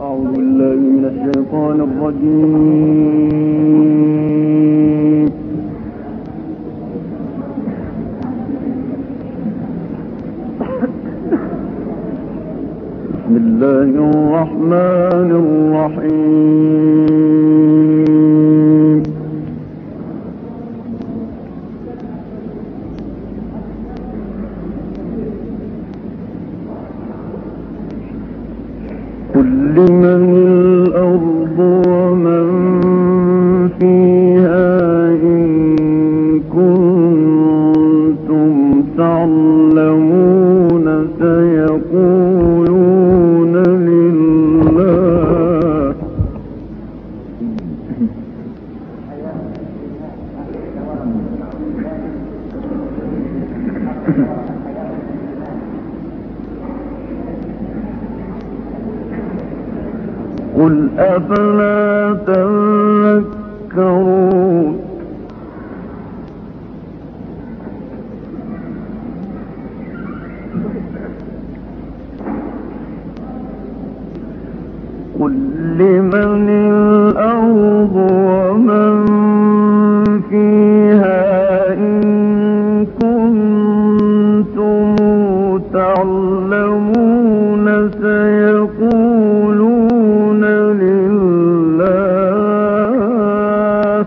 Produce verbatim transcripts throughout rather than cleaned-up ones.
أعوذ بالله من الشيطان الرجيم. بسم الله الرحمن الرحيم. قل لمن الأرض ومن فيها إن كنتم تعلمون سيقولون لله. قل أفلا تذكرون. قل لمن الأرض ومن فيها إن كنتم تعلمون سيقولون لله.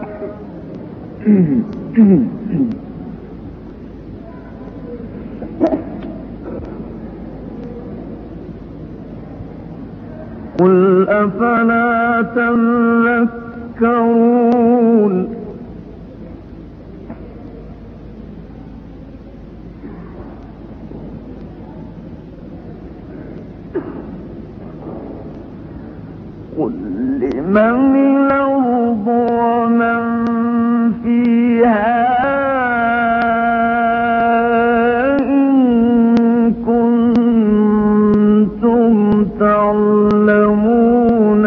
قل أفلا تذكرون. قل لمن الأرض ومن فيها إن كنتم تعلمون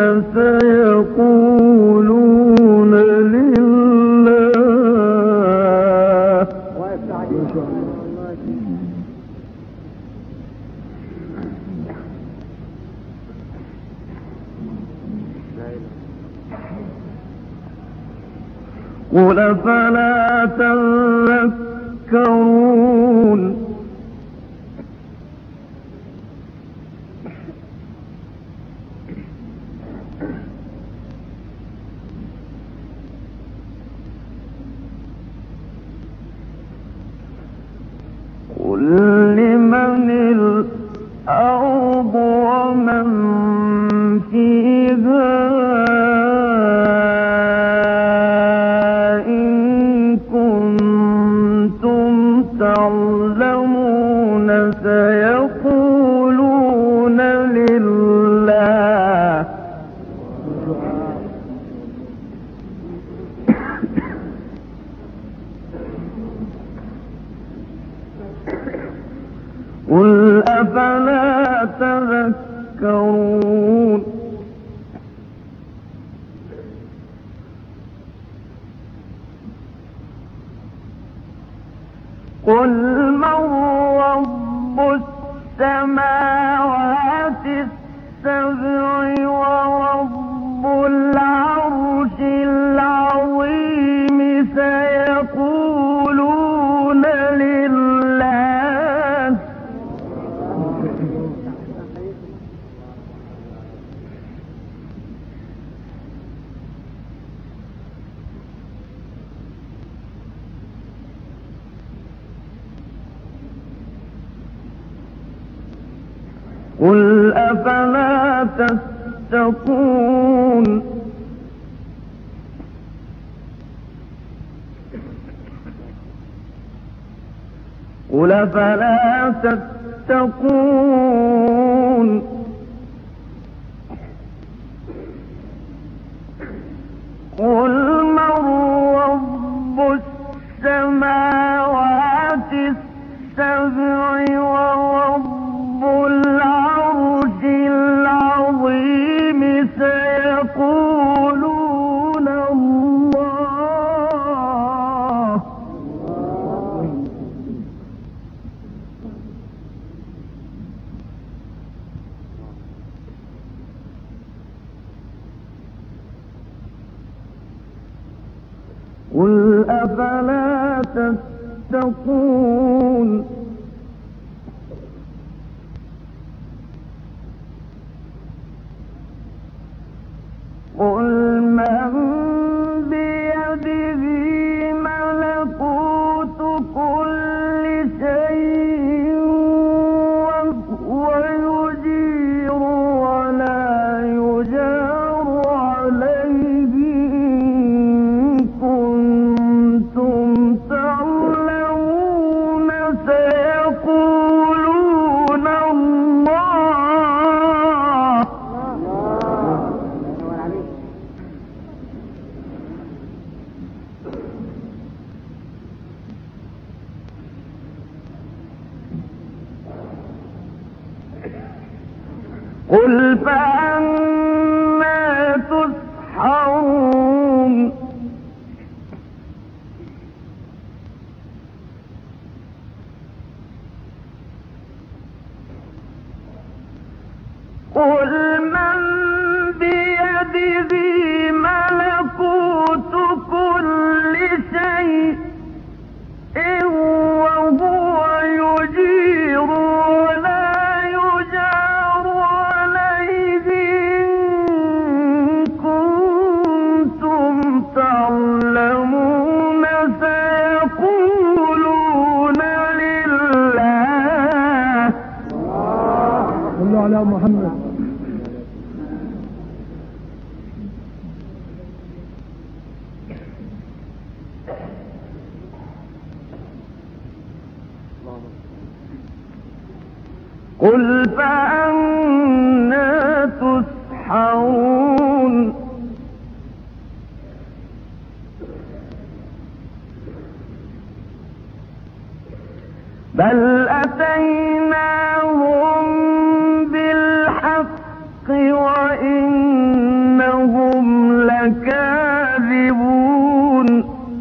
سيقولون لله. قل أفلا تذكرون. قل لمن الأرض ومن فيها إن كنتم تعلمون سيقولون لله. قل أفلا تذكرون. قل من رب السماوات السبع ورب العرش العظيم سيقولون لله. قل أفلا تتقون. قل أفلا تتقون. قل من رب السماوات السبع ورب العرش العظيم سيقولون الله. قل أفلا تتقون قل من بيده ملكوت كل شيء وهو يجير ولا يجار عليه إن كنتم تعلمون سيقولون الله قل فأنى تسحرون قل من بيده ملكوت كل شيء وهو يجير ولا يجار عليه إن كنتم تعلمون سيقولون لله صلوا على محمد. قل فأنى تسحرون بل أتيناهم بالحق وإنهم لكاذبون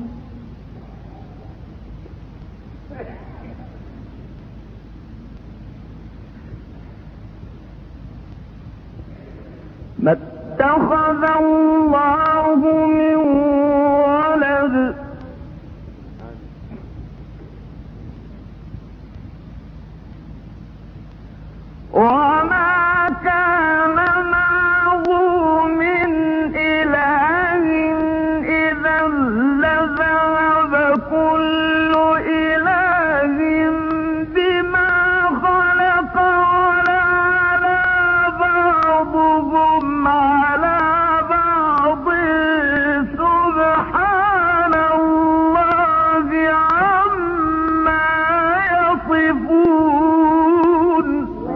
ما اتخذ الله من ولد وما كان معه من إله إذا لذهب كل إله بما خلق ولعلى بعضهم على بعض سبحان الله عما يصفون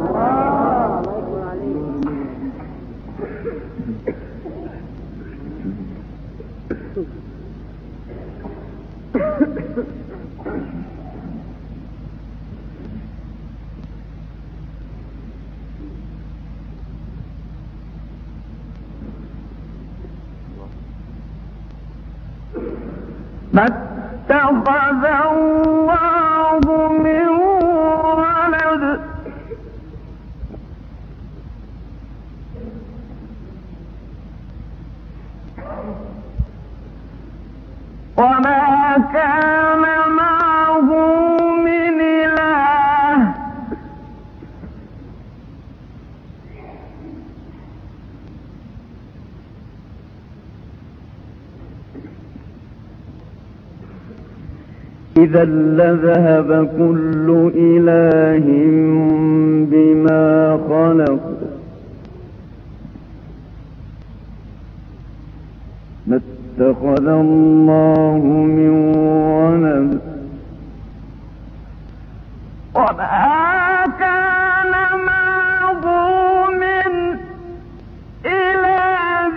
ما اتخذ الله من ولد وما كان معه من إله إذا لذهب كل إله بما خلق ما اتخذ الله من ولد وما كان معه من إله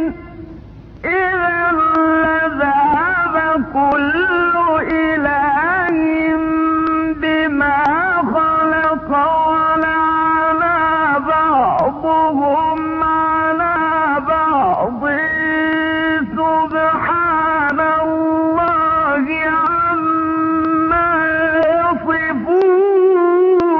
إذا لذهب كل إله بما خلق ولعلى بعضهم على بعض سبحان الله عما يصفون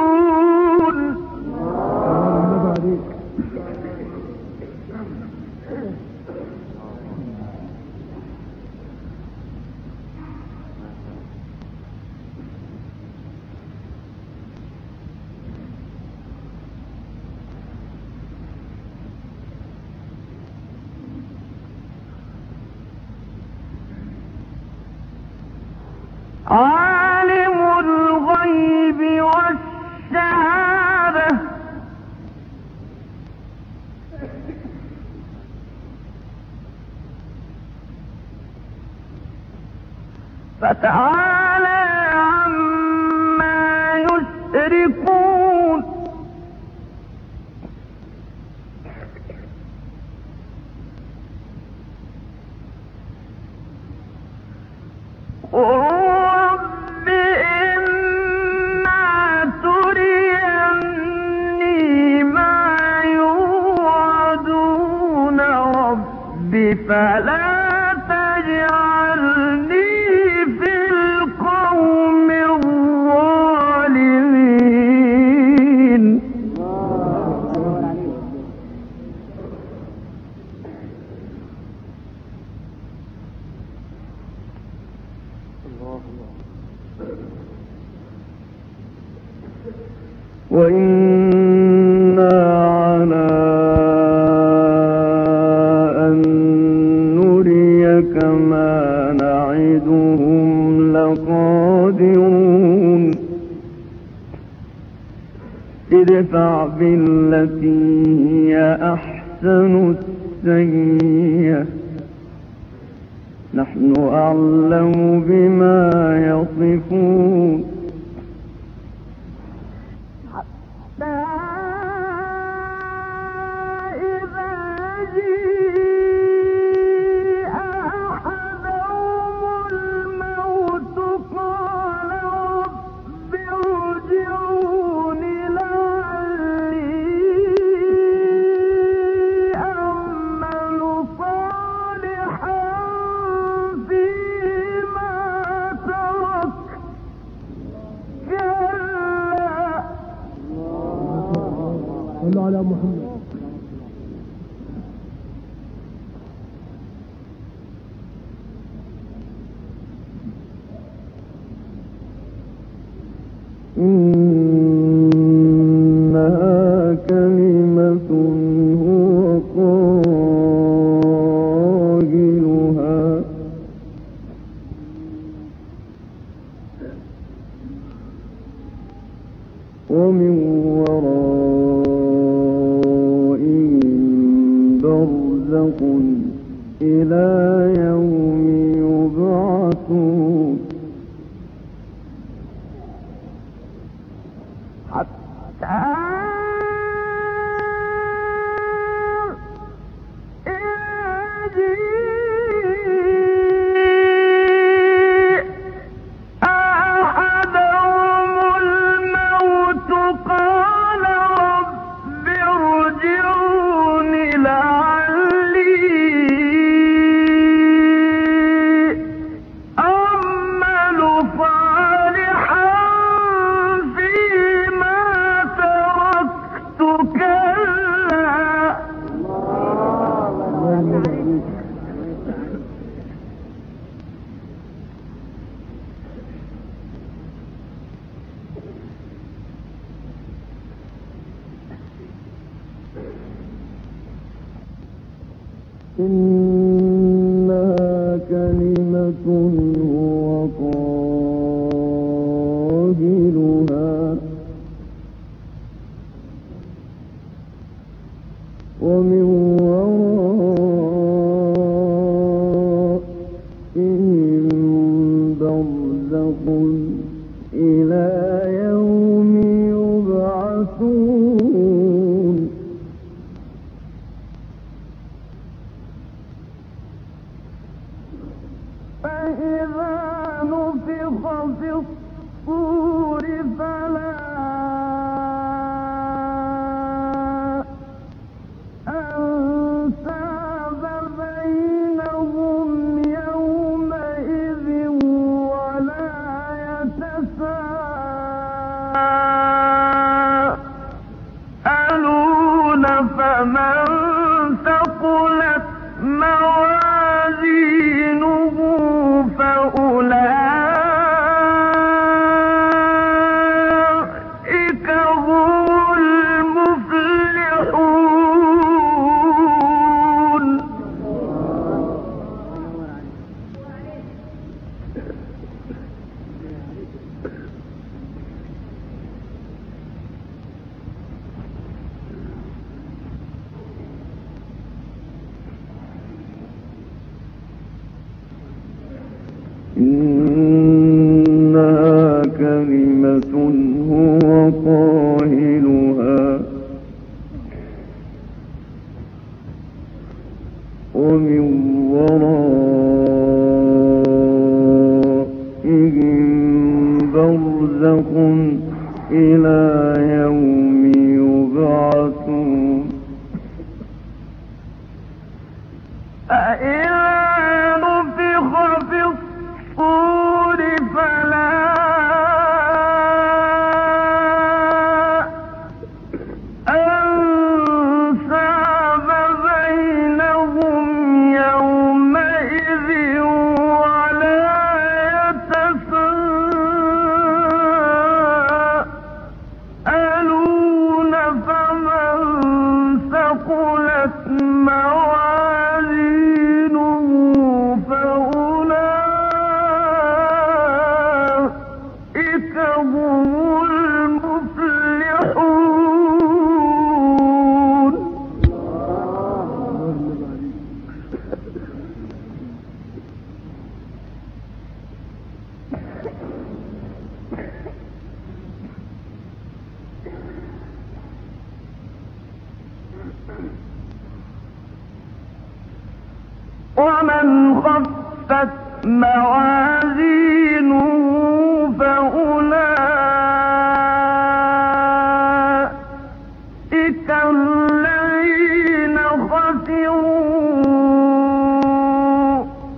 فتعالى عما يشركون رب إما تريني ما يوعدون رب فلا تجعلني في القوم الظالمين وإنا على أن نريك ما نعدهم لقادرون ادفع بالتي هي أحسن السيئة نحن أعلم بما يصفون صلوا على محمد. إنها كلمة هو قائلها ومن ورائهم برزخ إلى يوم يبعثون حتى إنها كلمة هو قائلها ومن ورائهم برزخ إلى يوم يبعثون فإذا نفخ في الصور فلا أنساب بينهم يومئذ ولا يتساءلون فمن ثقلت موازينه فأولئك هم المفلحون إن ومن ورائهم برزخ إلى يوم يبعثون فإذا نفخ في الصور فلا أنساب بينهم يومئذ ولا يتساءلون فمن ثقلت موازينه فأولئك هم المفلحون. ومن خفت موازينه فأولئك الذين خسروا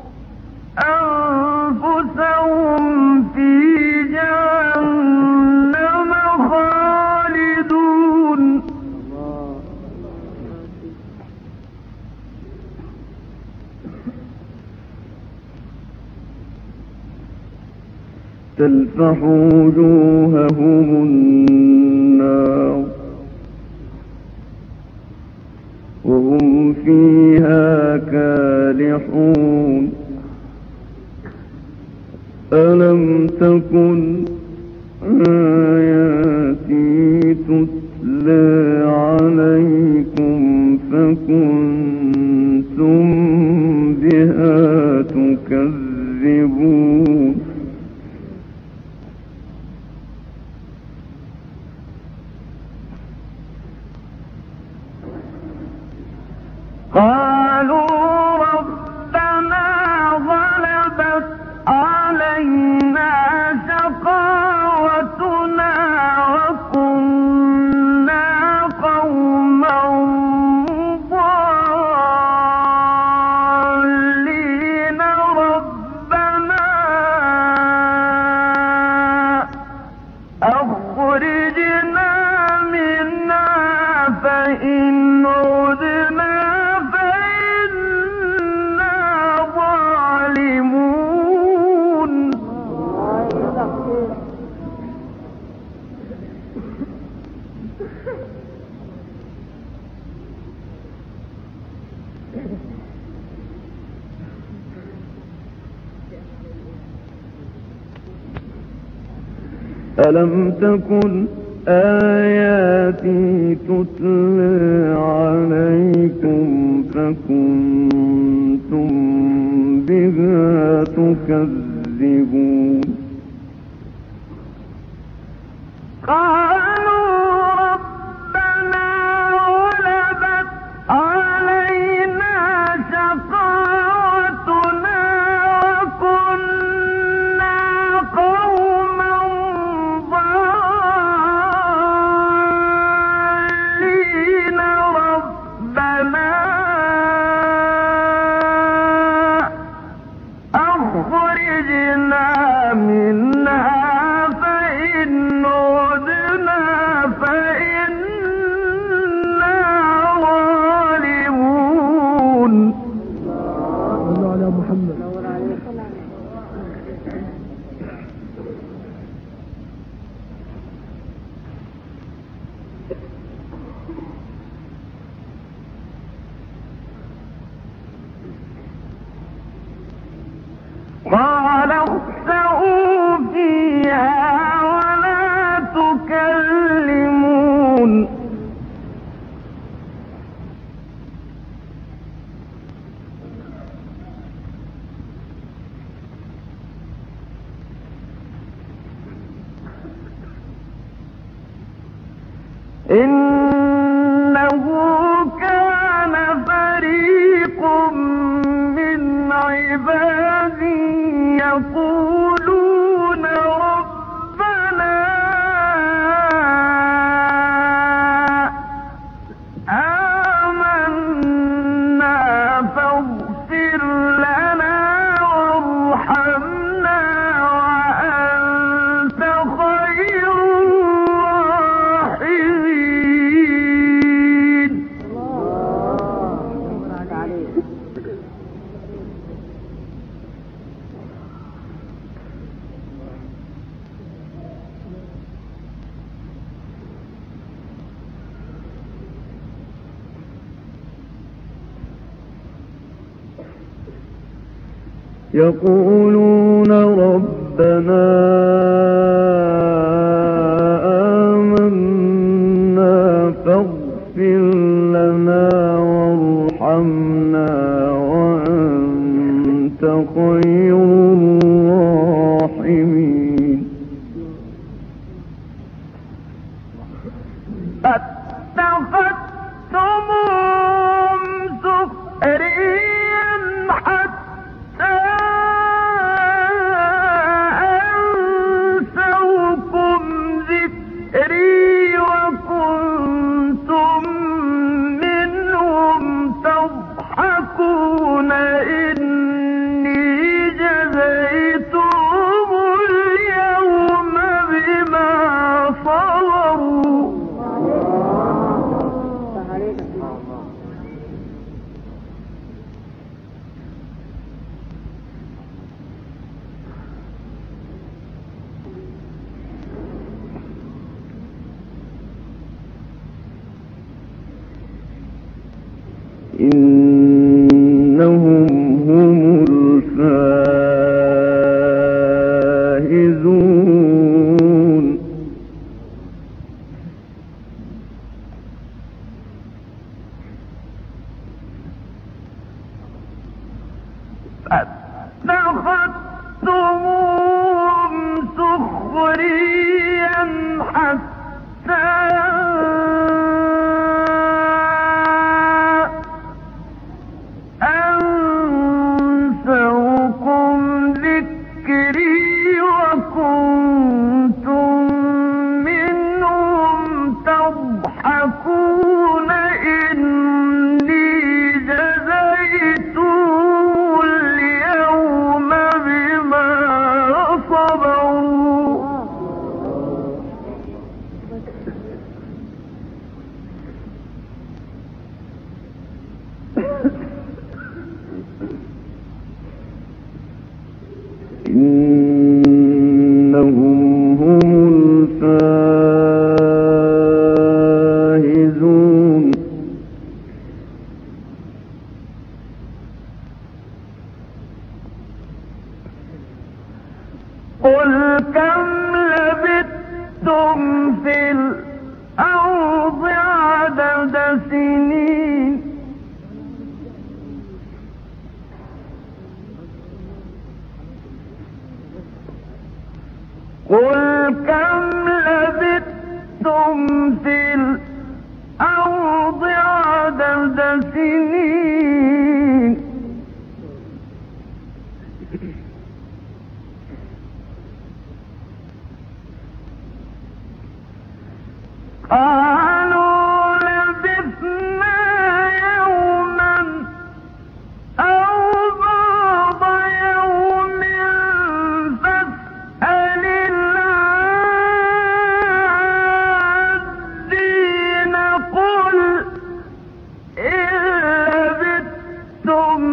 أنفسهم في جهنم خالدون. تلفح وجوههم النار وهم فيها كالحون ألم تكن آياتي تتلى عليكم فكنتم بها تكذبون قالوا ربنا غلبت علينا شقاوتنا وكنا قوما ضالين ربنا أخرجنا منها فإن عدنا ألم تكن آياتي تتلى عليكم فكنتم بها تكذبون قالوا ربنا غلبت علينا شقاوتنا وكنا قوما ضالين ربنا أخرجنا منها فإن عدنا فإنا ظالمون. صلوا على محمد. قال اخسئوا فيها ولا تكلمون. إنه كان فريق آمنا فاغفر لنا وارحمنا وأنت خير الراحمين. يقولون ربنا آمنا فاغفر لنا وارحمنا وأنت خير الراحمين. اتخذتموهم سخريا حتى أنسوكم ذكري وكنتم منهم تضحكون. إني جزيتهم اليوم بما صبروا إنهم هم الفائزون. اتخذتموهم سخريا حتى أنسوكم ذكري وكنتم منهم تضحكون. إني جزيتهم اليوم بما صبروا إنهم هم الفائزون. قل كم لبثتم في الأرض عدد سنين قل كم لبثتم في الأرض عدد سنين قالوا لبثنا يوما أو بعض يوم فاسأل العادين. قل إن لبثتم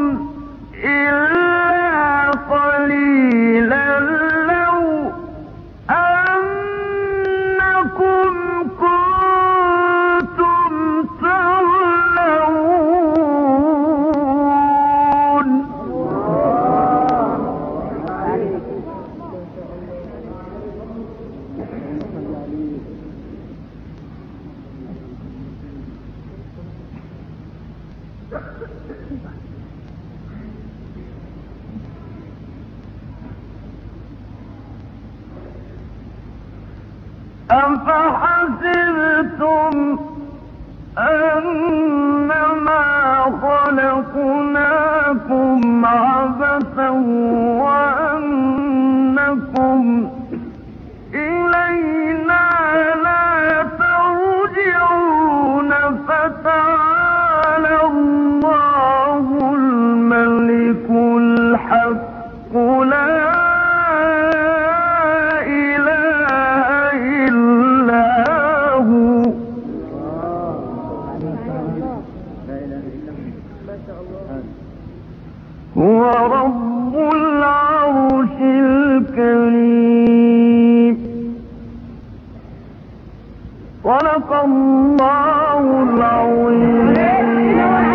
إلا قليلا لو أنكم كنتم تعلمون. أفحسبتم أنما خلقناكم عبثا وأنكم إلينا لا ترجعون فتعالوا هو رب العرش الكريم. صدق الله العظيم.